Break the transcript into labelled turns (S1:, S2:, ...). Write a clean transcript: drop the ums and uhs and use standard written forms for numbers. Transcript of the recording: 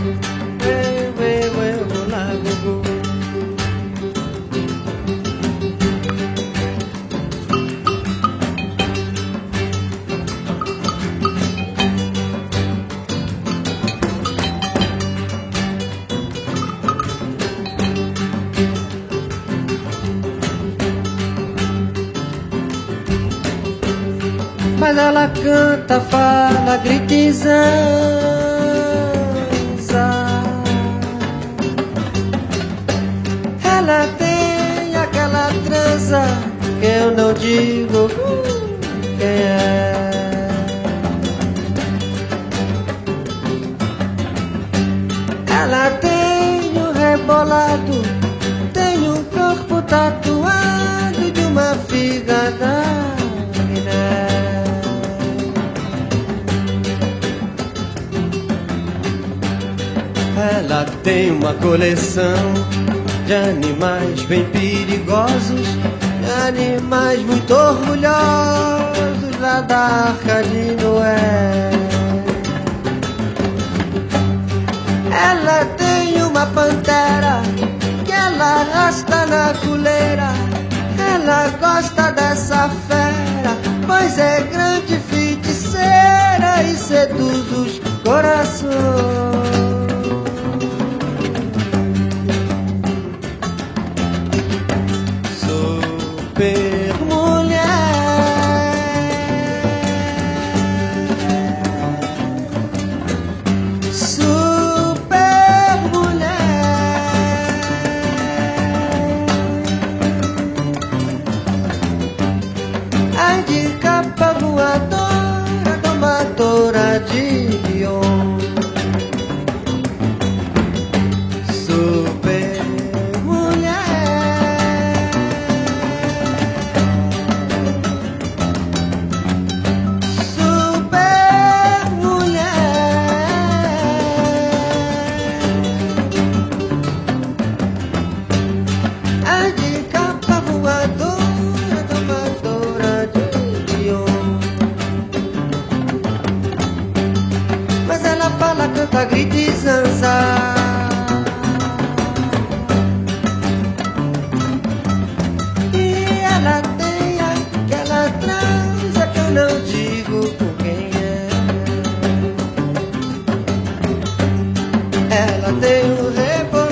S1: Mas ela canta, fala, grita e zanza. Ela tem aquela trança que eu não digo quem é. Ela tem um rebolado, tem um corpo tatuado de uma figa da Guiné. Ela tem uma coleção de animais bem perigosos, de animais muito orgulhosos lá da Arca de Noé. Ela tem uma pantera que ela arrasta na coleira. Ela gosta dessa fera, pois é grande feiticeira e seduz os corações. Super mulher, super mulher, ai de capa voadora, domadora de leão. Super canta, grita e zanza. E ela tem aquela trança que eu não digo com quem é. Ela tem um rebote